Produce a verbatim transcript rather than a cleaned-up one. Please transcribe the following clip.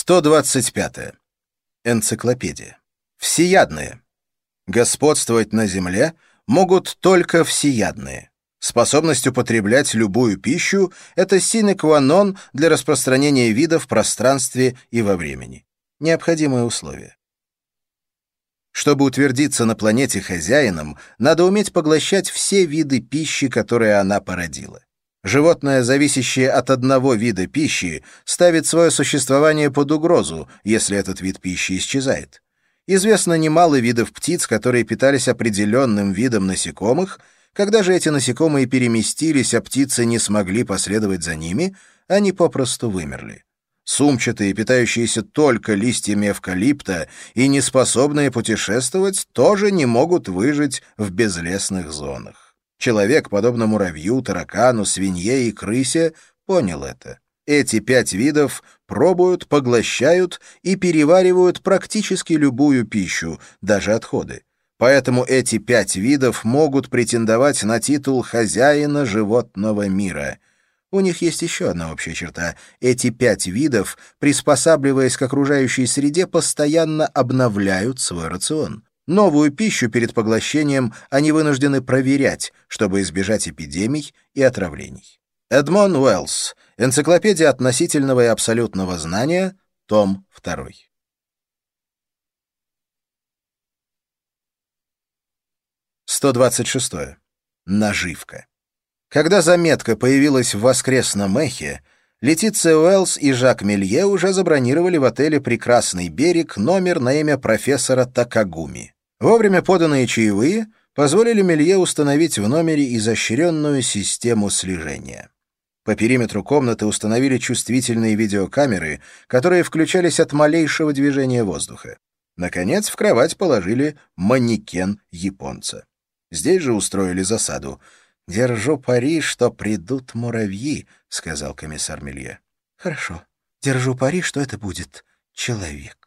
сто двадцать пятое. Энциклопедия. Всеядные. Господствовать на земле могут только всеядные. Способность употреблять любую пищу — это sine qua non для распространения вида в пространстве и во времени. Необходимое условие. Чтобы утвердиться на планете хозяином, надо уметь поглощать все виды пищи, которые она породила. Животное, зависящее от одного вида пищи, ставит свое существование под угрозу, если этот вид пищи исчезает. Известно немало видов птиц, которые питались определенным видом насекомых. Когда же эти насекомые переместились, а птицы не смогли последовать за ними, они попросту вымерли. Сумчатые, питающиеся только листьями эвкалипта и неспособные путешествовать, тоже не могут выжить в безлесных зонах. Человек, подобно муравью, таракану, свинье и крысе, понял это. Эти пять видов пробуют, поглощают и переваривают практически любую пищу, даже отходы. Поэтому эти пять видов могут претендовать на титул хозяина животного мира. У них есть еще одна общая черта. Эти пять видов, приспосабливаясь к окружающей среде, постоянно обновляют свой рацион. Новую пищу перед поглощением они вынуждены проверять, чтобы избежать эпидемий и отравлений. Эдмон Уэллс. Энциклопедия относительного и абсолютного знания. Том второй. сто двадцать шестое. Наживка. Когда заметка появилась в воскресном эхе, Летиция Уэллс и Жак Мелье уже забронировали в отеле «Прекрасный берег» номер на имя профессора Такагуми. Вовремя поданные чаевые позволили Мелье установить в номере изощренную систему слежения. По периметру комнаты установили чувствительные видеокамеры, которые включались от малейшего движения воздуха. Наконец, в кровать положили манекен японца. Здесь же устроили засаду. «Держу пари, что придут муравьи», — сказал комиссар Мелье. «Хорошо. Держу пари, что это будет человек».